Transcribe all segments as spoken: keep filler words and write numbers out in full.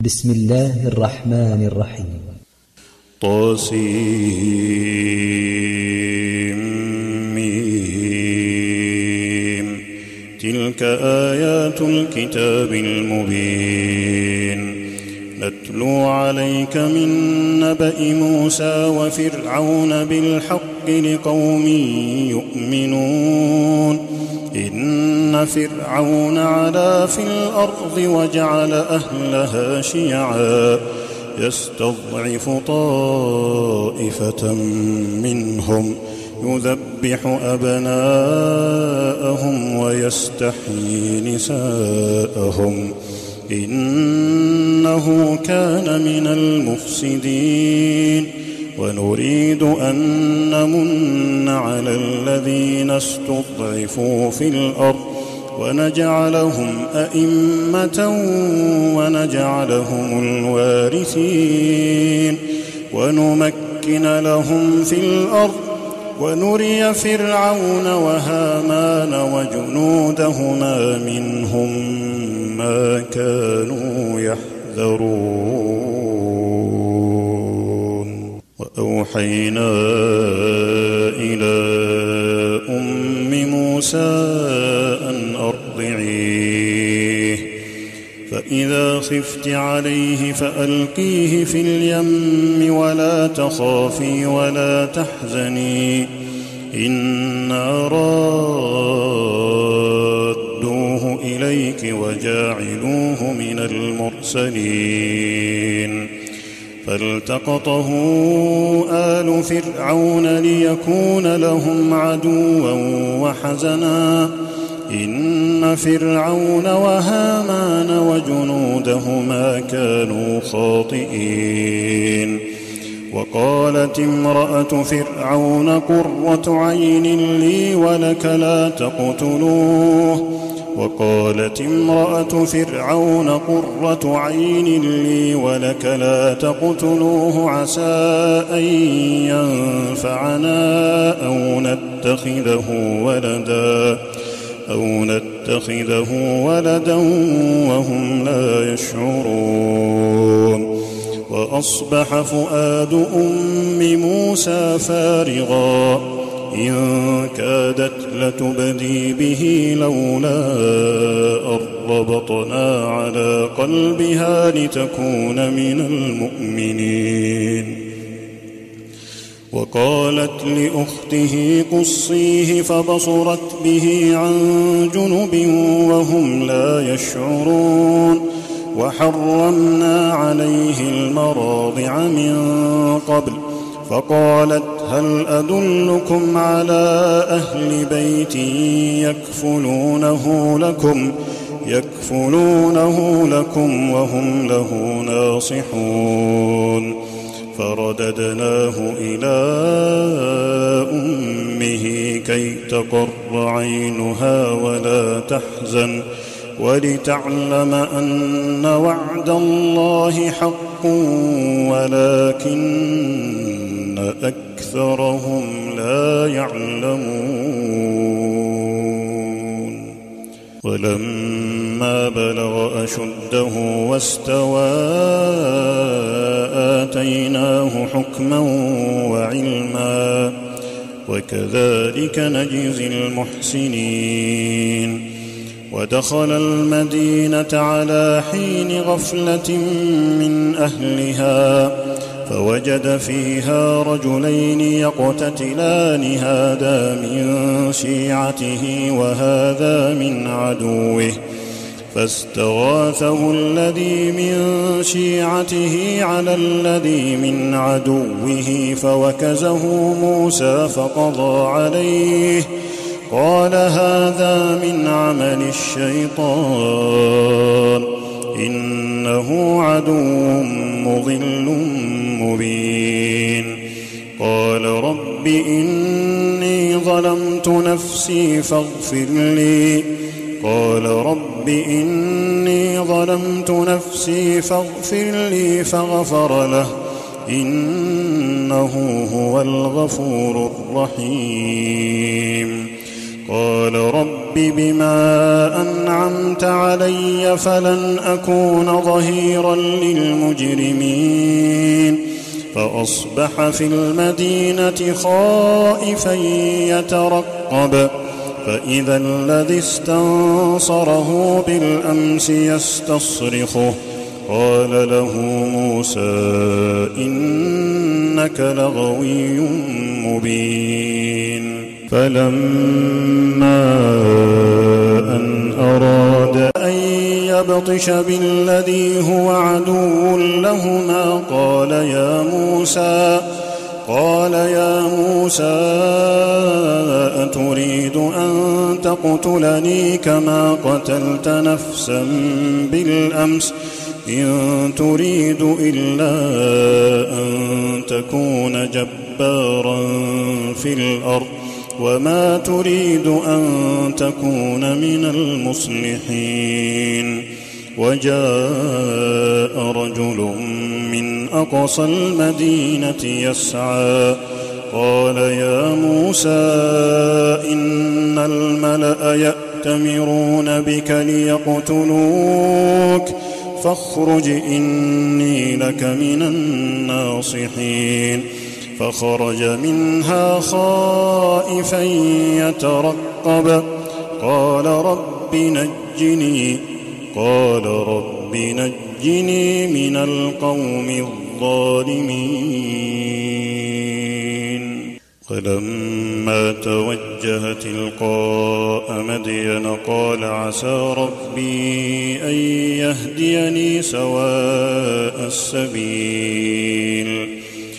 بسم الله الرحمن الرحيم. طاسيم. تلك آيات الكتاب المبين. نتلو عليك من نبأ موسى وفرعون بالحق لقوم يؤمنون. إن فرعون علا في الأرض وجعل أهلها شيعا يستضعف طائفة منهم يذبح أبناءهم ويستحيي نساءهم إنه كان من المفسدين. ونريد أن نمن على الذين استضعفوا في الأرض ونجعلهم أئمة ونجعلهم الوارثين ونمكن لهم في الأرض ونري فرعون وهامان وجنودهما منهم ما كانوا يحذرون. وأوحينا إلى أم موسى أن أرضعيه فإذا خفت عليه فألقيه في اليم ولا تخافي ولا تحزني إنا رادوه إليك وجاعلوه من المرسلين. فالتقطه آل فرعون ليكون لهم عدوا وحزنا إن فرعون وهامان وجنودهما كانوا خاطئين. وقالت امرأة فرعون قرة عين لي ولك لا تقتلوه وقالت امرأة فرعون قرة عين لي ولك لا تقتلوه عسى أن ينفعنا أو نتخذه ولدا أو نتخذه ولدا وهم لا يشعرون. وأصبح فؤاد أم موسى فارغا إن كادت لتبدي به لولا أن ربطنا على قلبها لتكون من المؤمنين. وقالت لأخته قصيه فبصرت به عن جنب وهم لا يشعرون. وحرمنا عليه المراضع من قبل فقالت هل أدلكم على أهل بيت يكفلونه لكم يكفلونه لكم وهم له ناصحون. فرددناه إلى أمه كي تقر عينها ولا تحزن ولتعلم أن وعد الله حق ولكن أكثرهم لا يعلمون. ولما بلغ أشده واستوى آتيناه حكما وعلما وكذلك نجزي المحسنين. ودخل المدينة على حين غفلة من أهلها فوجد فيها رجلين يقتتلان هذا من شيعته وهذا من عدوه فاستغاثه الذي من شيعته على الذي من عدوه فوكزه موسى فقضى عليه قال هذا من عمل الشيطان إنه عدو مضل مبين. قال رب إني ظلمت نفسي فاغفر لي قال رب إني ظلمت نفسي فاغفر لي فغفر له إنه هو الغفور الرحيم. قال رب بما أنعمت علي فلن أكون ظهيرا للمجرمين فأصبح في المدينة خائفا يترقب فإذا الذي استنصره بالأمس يستصرخه قال له موسى إنك لغوي مبين فلما أن أراد أن يبطش بالذي هو عدو لهما قال يا موسى قال يا موسى أتريد أن تقتلني كما قتلت نفسا بالأمس إن تريد إلا أن تكون جبارا في الأرض وما تريد أن تكون من المصلحين وجاء رجل من أقصى المدينة يسعى قال يا موسى إن الملأ يأتمرون بك ليقتلوك فاخرج إني لك من الناصحين فخرج منها خائفا يترقب قال رب نجني قال رب نجني من القوم الظالمين فلما توجه تلقاء مدين قال عسى ربي أن يهديني سواء السبيل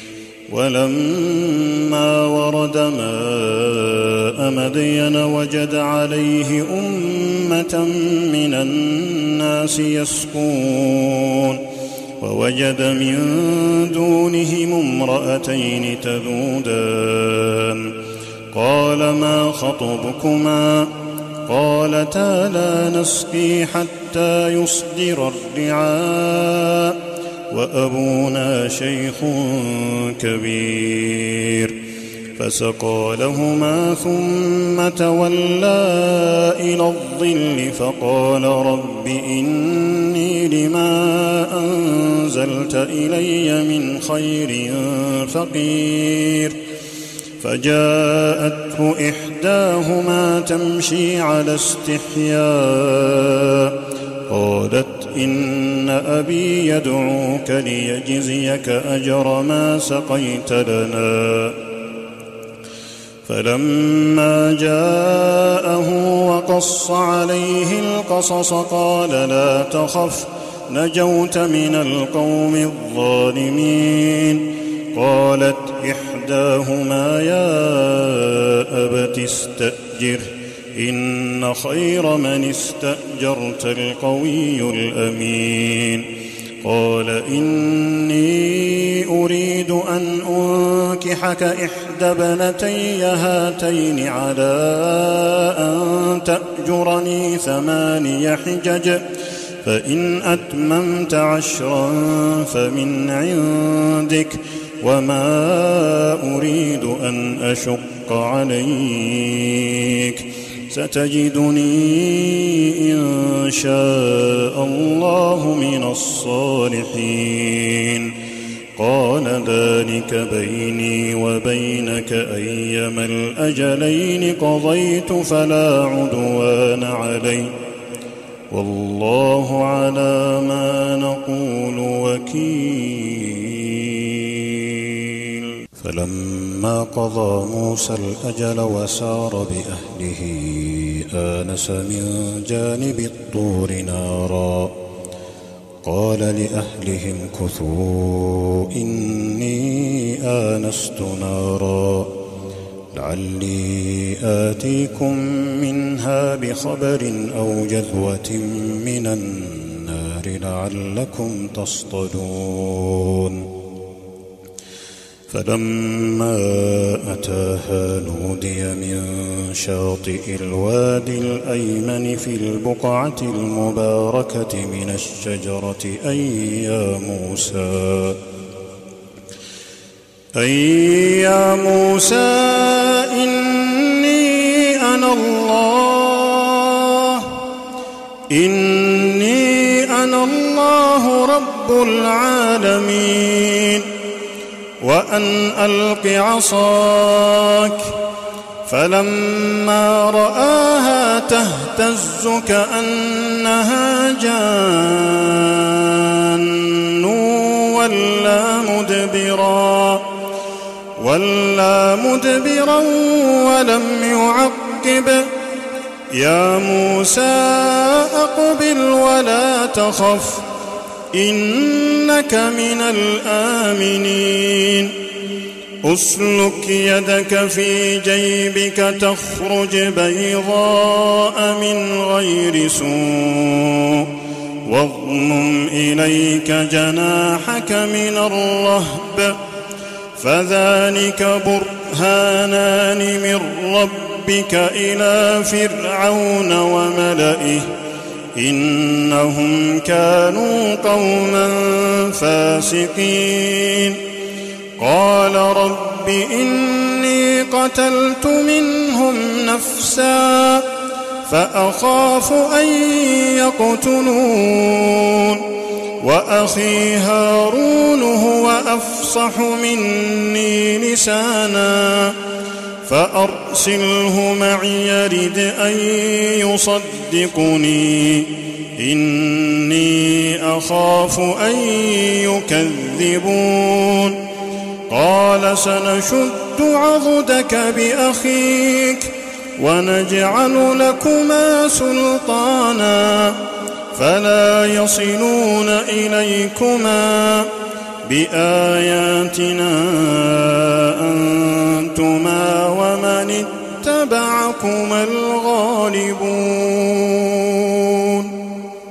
ولما ورد ماء مدين وجد عليه أمة من الناس يسقون ووجد من دونهم امرأتين تذودان قال ما خطبكما قالتا لا نسقي حتى يصدر الرعاء وأبونا شيخ كبير فسقى لهما ثم تولى إلى الظل فقال رب إني لما أنزلت إلي من خير فقير فجاءته إحداهما تمشي على استحياء قالت إن أبي يدعوك ليجزيك أجر ما سقيت لنا فلما جاءه وقص عليه القصص قال لا تخف نجوت من القوم الظالمين قالت إحداهما يا أبت استأجره إن خير من استأجرت القوي الأمين قال إني أريد أن أنكحك إحدى ابنتي هاتين على أن تأجرني ثماني حجج فإن أتممت عشرا فمن عندك وما أريد أن أشق عليك ستجدني إن شاء الله من الصالحين قال ذلك بيني وبينك أيما الأجلين قضيت فلا عدوان علي والله على ما نقول وكيل فلما قضى موسى الأجل وسار بأهله آنس من جانب الطور نارا قال لأهلهم كثوا إني آنست نارا لعلي آتيكم منها بخبر أو جذوة من النار لعلكم تصطلون فلما أتاها نودي من شاطئ الوادي الأيمن في البقعة المباركة من الشجرة أي يا موسى أي يا موسى إني أنا الله إني أنا الله رب العالمين وأن ألق عصاك فلما رآها تهتز كأنها جان ولا مدبرا ولا مدبرا ولم يعقب يا موسى أقبل ولا تخف إنك من الآمنين أسلك يدك في جيبك تخرج بيضاء من غير سوء واضمم إليك جناحك من الرهب فذلك برهانان من ربك إلى فرعون وملئه إنهم كانوا قوما فاسقين قال رب إني قتلت منهم نفسا فأخاف أن يقتلون وأخي هارون هو أفصح مني لسانا فأرسله معي يرد أن يصدقني إني أخاف أن يكذبون قال سنشد عضدك بأخيك ونجعل لكما سلطانا فلا يصلون إليكما بآياتنا أنتما ومن اتبعكما الغالبون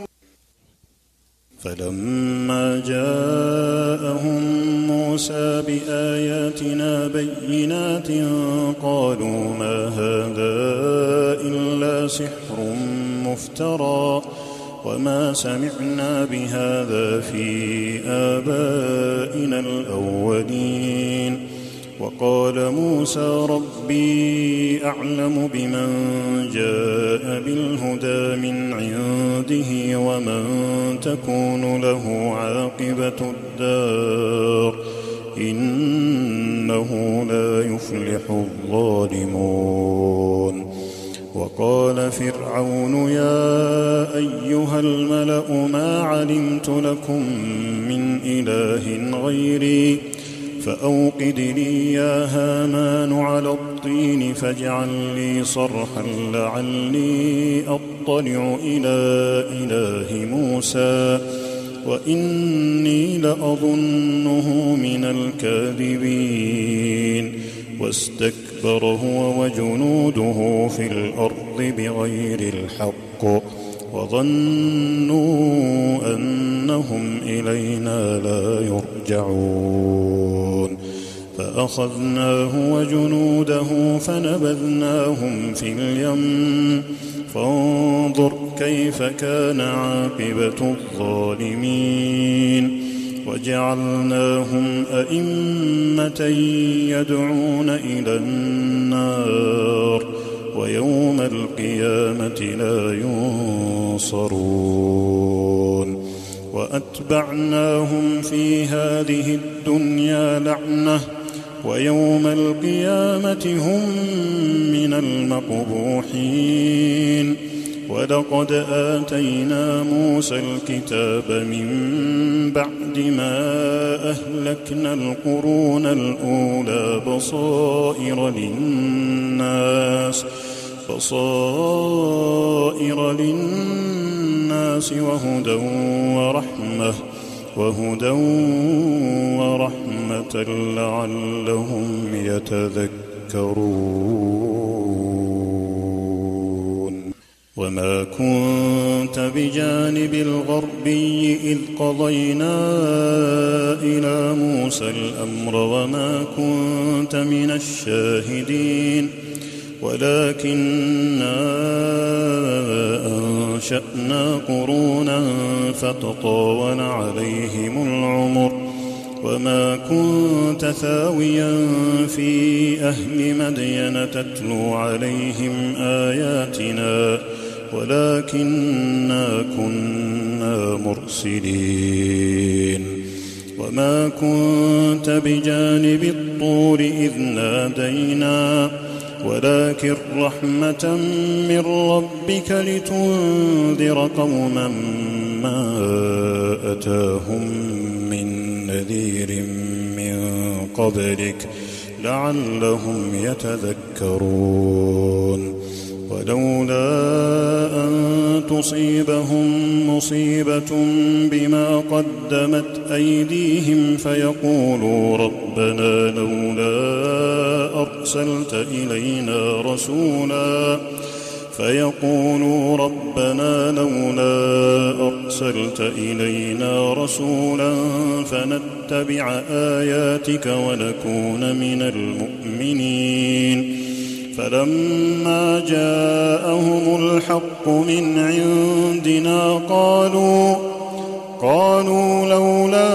فلما جاءهم موسى بآياتنا بينات قالوا ما هذا إلا سحر مفترى وما سمعنا بهذا في آبائنا الأولين وقال موسى ربي أعلم بمن جاء بالهدى من عنده ومن تكون له عاقبة الدار إنه لا يفلح الظالمون وقال فرعون يا أيها الملأ ما علمت لكم من إله غيري فأوقد لي يا هامان على الطين فاجعل لي صرحا لعلي أطلع إلى إله موسى وإني لأظنه من الكاذبين واستكبر هو وجنوده في الأرض بغير الحق وظنوا أنهم إلينا لا يرجعون فأخذناه وجنوده فنبذناهم في اليم فانظر كيف كان عاقبة الظالمين وجعلناهم أئمة يدعون إلى النار ويوم القيامة لا ينصرون وأتبعناهم في هذه الدنيا لعنة ويوم القيامة هم من المقبوحين ولقد آتينا موسى الكتاب من بعد ما أهلكنا القرون الأولى بصائر للناس بصائر للناس وهدى ورحمة وهدى ورحمة لعلهم يتذكرون وما كنت بجانب الغربي إذ قضينا إلى موسى الأمر وما كنت من الشاهدين ولكننا أنشأنا قرونا فتطاول عليهم العمر وما كنت ثاويا في أهل مدين تتلو عليهم آياتنا ولكننا كنا مرسلين وما كنت بجانب الطور إذ نادينا ولكن رحمة من ربك لتنذر قوما ما أتاهم من نذير من قبلك لعلهم يتذكرون ولولا أن تصيبهم مصيبة بما قدمت أيديهم فيقولوا ربنا لولا أرسلت إلينا رسولا فيقولوا ربنا لولا أرسلت إلينا رسولا فنتبع آياتك ونكون من المؤمنين فلما جاءهم الحق من عندنا قالوا قالوا لولا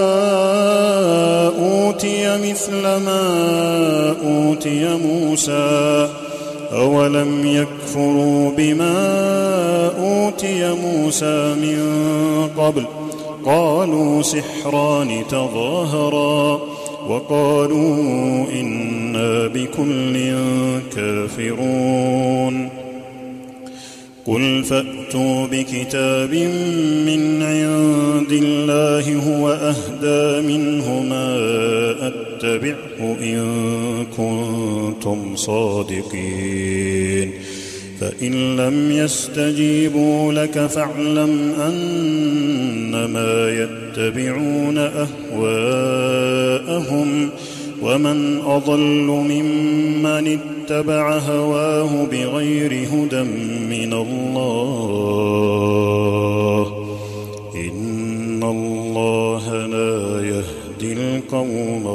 أوتي مثل ما أوتي موسى أولم يكفروا بما أوتي موسى من قبل قالوا سحران تظاهرا وقالوا إنا بكل كافرون قل فأتوا بكتاب من عند الله هو أهدى منه ما أتبعه إن كنتم صادقين فإن لم يستجيبوا لك فاعلم أنما يتبعون أهواءهم ومن أضل ممن اتبع هواه بغير هدى من الله إن الله لا يهدي القوم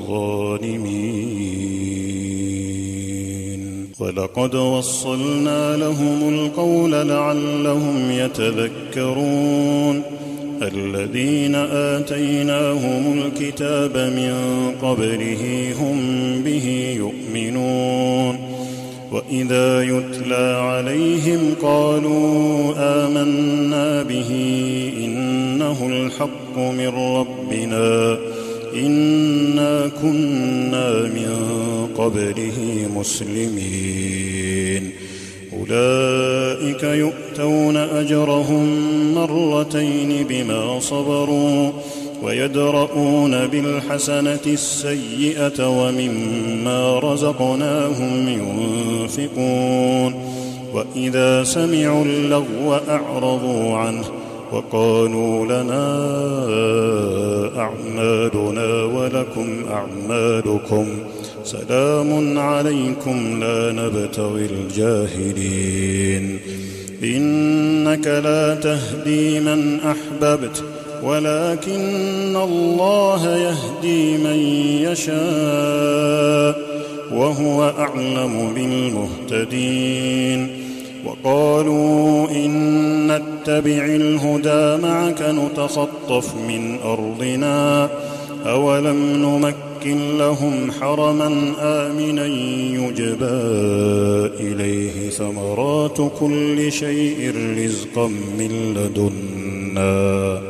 الظالمين ولقد وصلنا لهم القول لعلهم يتذكرون الذين آتيناهم الكتاب من قبله هم به يؤمنون وإذا يتلى عليهم قالوا آمنا به إنه الحق من ربنا إنا كنا من قبله مسلمين أولئك يؤتون أجرهم مرتين بما صبروا ويدرؤون بالحسنة السيئة ومما رزقناهم ينفقون وإذا سمعوا اللغو أعرضوا عنه وقالوا لنا أعمالنا ولكم أعمالكم سلام عليكم لا نبتغي الجاهلين إنك لا تهدي من أحببت ولكن الله يهدي من يشاء وهو أعلم بالمهتدين وقالوا إن نتبع الهدى معك نتخطف من أرضنا أولم نمكن لهم حرما آمنا يجبى إليه ثمرات كل شيء رزقا من لدنا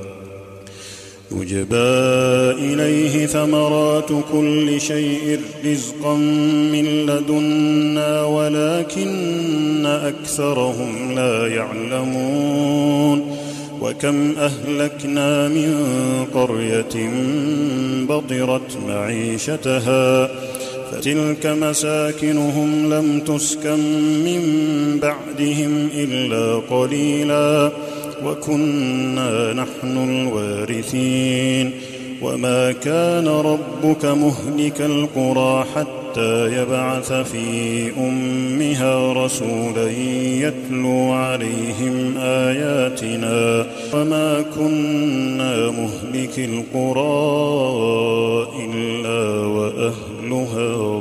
يجبى إليه ثمرات كل شيء رزقا من لدنا ولكن أكثرهم لا يعلمون وكم أهلكنا من قرية بطرت معيشتها فتلك مساكنهم لم تسكن من بعدهم إلا قليلا وكنا نحن الوارثين وما كان ربك مهلك القرى حتى يبعث في أمها رسولا يتلو عليهم آياتنا وما كنا مهلك القرى إلا وأهلها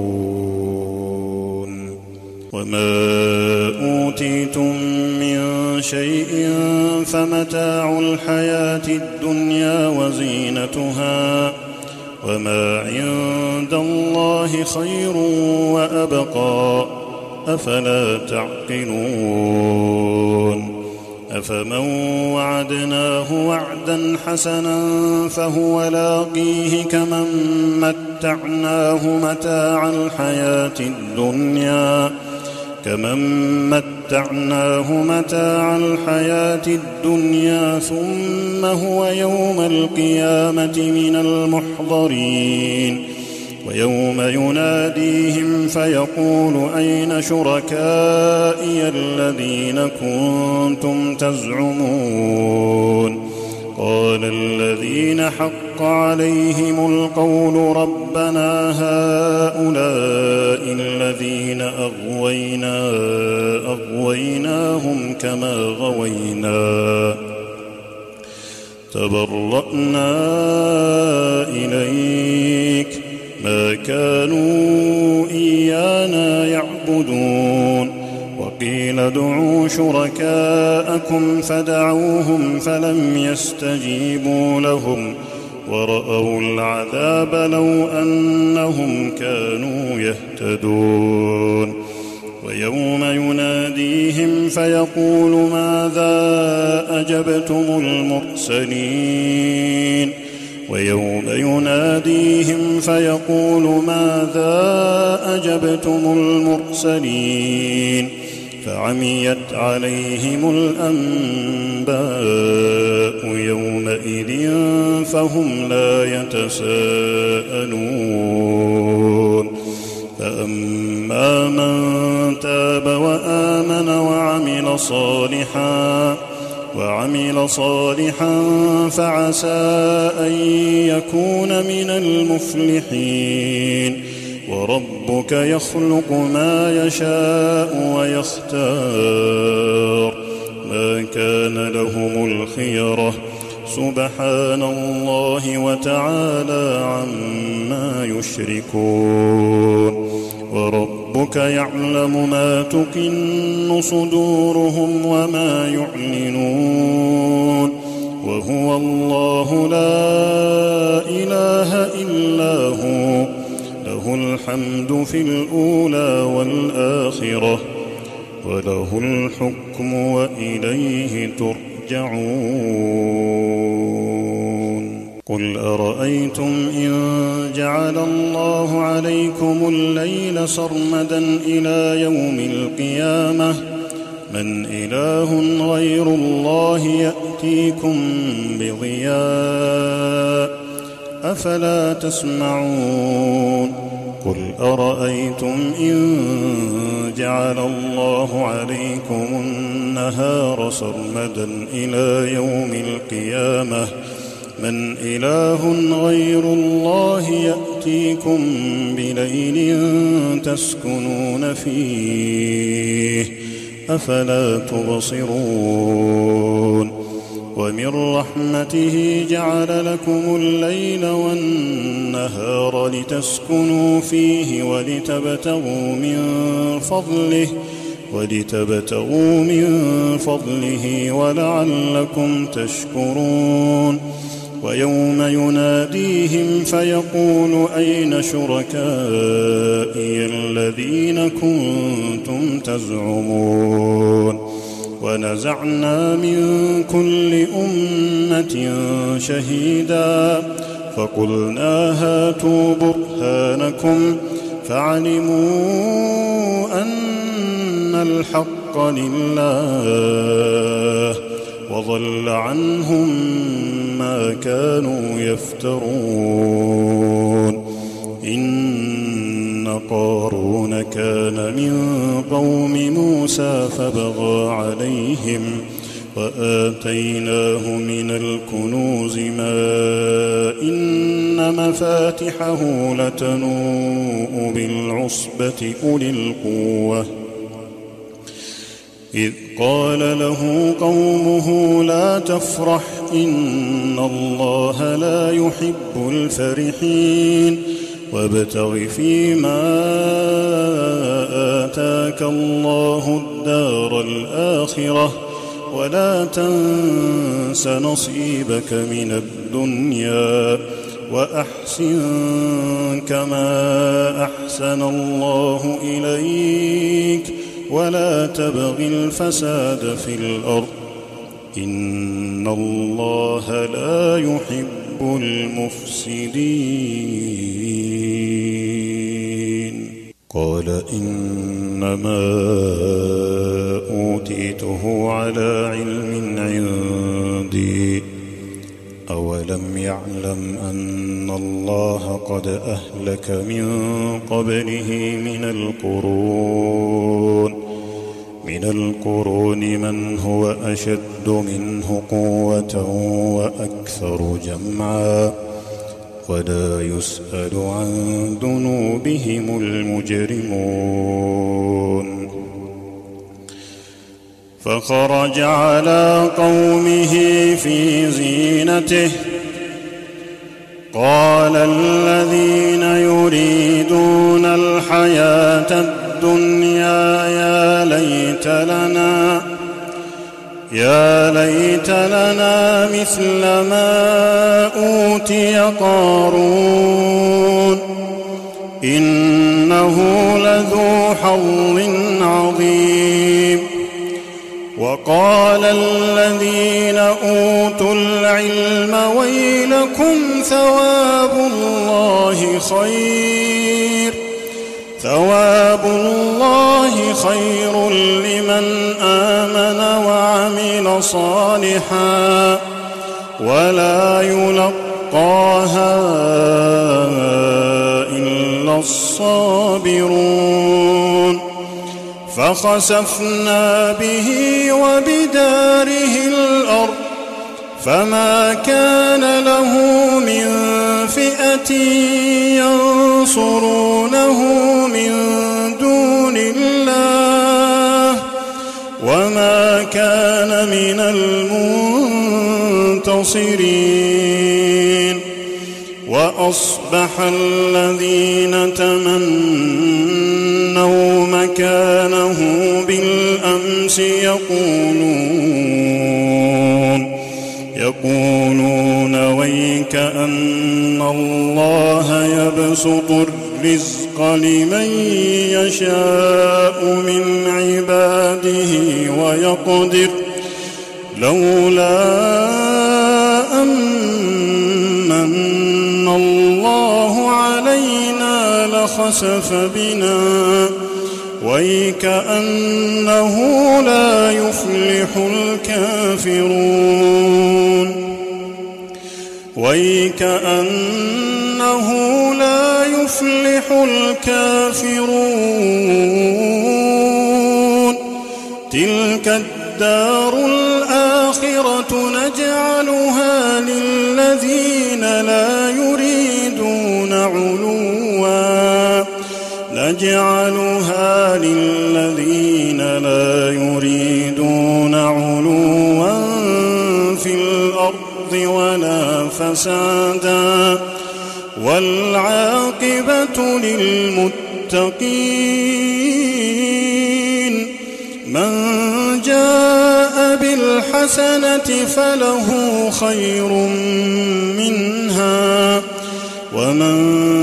ظالمون وما أوتيتم من شيء فمتاع الحياة الدنيا وزينتها وما عند الله خير وأبقى أفلا تعقلون أفمن وعدناه وعدا حسنا فهو لاقيه كمن متعناه متاع الحياة الدنيا كمن متعناه متاع الحياة الدنيا ثم هو يوم القيامة من المحضرين ويوم يناديهم فيقول أين شركائي الذين كنتم تزعمون قال الذين حق عليهم القول ربنا هؤلاء الذين أغوينا أغويناهم كما غوينا تبرأنا إليك ما كانوا إيانا يعبدون وقيل ادعوا شركاءكم فدعوهم فلم يستجيبوا لهم ورأوا العذاب لو أنهم كانوا يهتدون ويوم يناديهم فيقول ماذا أجبتم المرسلين ويوم يناديهم فيقول ماذا أجبتم المرسلين فعميت عليهم الأنباء يومئذ فهم لا يتساءلون فأما من تاب وآمن وعمل صالحا وعمل صالحا فعسى أن يكون من المفلحين وربك يخلق ما يشاء ويختار ما كان لهم الخيرة سبحان الله وتعالى عما يشركون وربك يعلم ما تكن صدورهم وما يعلنون وهو الله لا إله إلا هو له الحمد في الأولى والآخرة وله الحكم وإليه ترجعون قل أرأيتم إن جعل الله عليكم الليل سرمدا إلى يوم القيامة من إله غير الله يأتيكم بضياء أفلا تسمعون قل أرأيتم إن جعل الله عليكم النهار سرمدا إلى يوم القيامة من إله غير الله يأتيكم بليل تسكنون فيه أفلا تبصرون ومن رحمته جعل لكم الليل والنهار لتسكنوا فيه ولتبتغوا من فضله ولتبتغوا من فضله ولعلكم تشكرون ويوم يناديهم فيقول أين شركائي الذين كنتم تزعمون ونزعنا من كل أمة شهيدا فقلنا هاتوا برهانكم فعلموا أن الحق لله وضل عنهم ما كانوا يفترون إن قارون كان من قوم موسى فبغى عليهم وآتيناه من الكنوز ما إن مفاتحه لتنوء بالعصبة أولي القوة إذ قال له قومه لا تفرح إن الله لا يحب الفرحين وابتغ فيما آتاك الله الدار الآخرة ولا تنس نصيبك من الدنيا وأحسن كما أحسن الله إليك ولا تبغ الفساد في الأرض إن الله لا يحب المفسدين. قال إنما أوتيته على علم عندي أولم يعلم أن الله قد أهلك من قبله من القرون من القرون من هو أشد منه قوة وأكثر جمعا ولا يسأل عن ذنوبهم المجرمون. فخرج على قومه في زينته قال الذين يريدون الحياة الدنيا يا ليت لنا يا ليت لنا مثل ما أوتي قارون إنه لذو حظ عظيم. وقال الذين أوتوا العلم ويلكم ثواب الله خير ثواب الله خير لمن آمن وعمل صالحا ولا يلقاها إلا الصابرون. فخسفنا به وبداره الأرض فما كان له من فئة ينصرونه من دون الله وما كان من المنتصرين. وأصبح الذين تمنوا مكانه بالأمس يقولون يقولون ويك أن الله يبسط الرزق لمن يشاء من عباده ويقدر لولا أمن الله علينا لخسف بنا ويكأنه لا يفلح الكافرون ويكأنه لا يفلح الكافرون. تلك الدار الآخرة نجعلها للذين لا يريدون علوا نجعلها للذين لا يريدون علوا في الأرض ولا فسادا والعاقبة للمتقين. من جاء بالحسنة فله خير منها ومن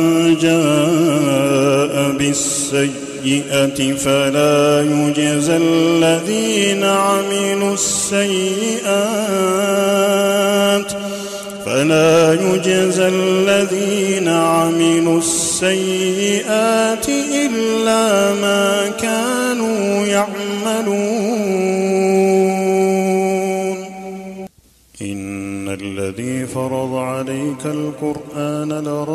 جاء بالسيئة فلا يجزى الذين عملوا السيئات فلا يجزى الذين عملوا السيئات إلا ما كانوا يعملون. إن الذي فرض عليك القرآن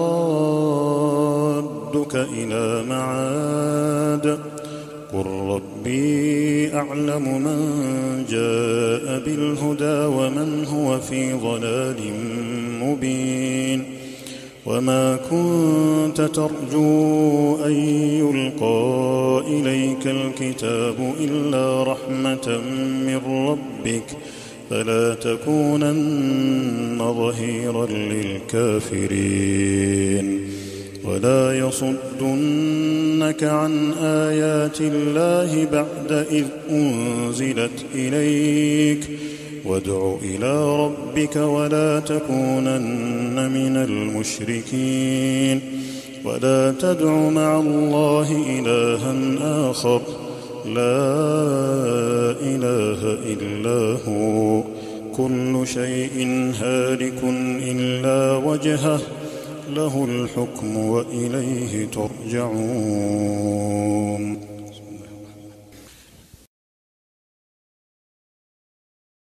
لرادك إلى معاد قل ربي أعلم من جاء بالهدى ومن هو في ضلال مبين. وما كنت ترجو أن يلقى إليك الكتاب إلا رحمة من ربك فلا تكونن ظهيرا للكافرين. ولا يصدنك عن آيات الله بعد إذ أنزلت إليك وادع إلى ربك ولا تكونن من المشركين ولا تدع مع الله إلها آخر لا إله إلا هو كل شيء هالك إلا وجهه له الحكم وإليه ترجعون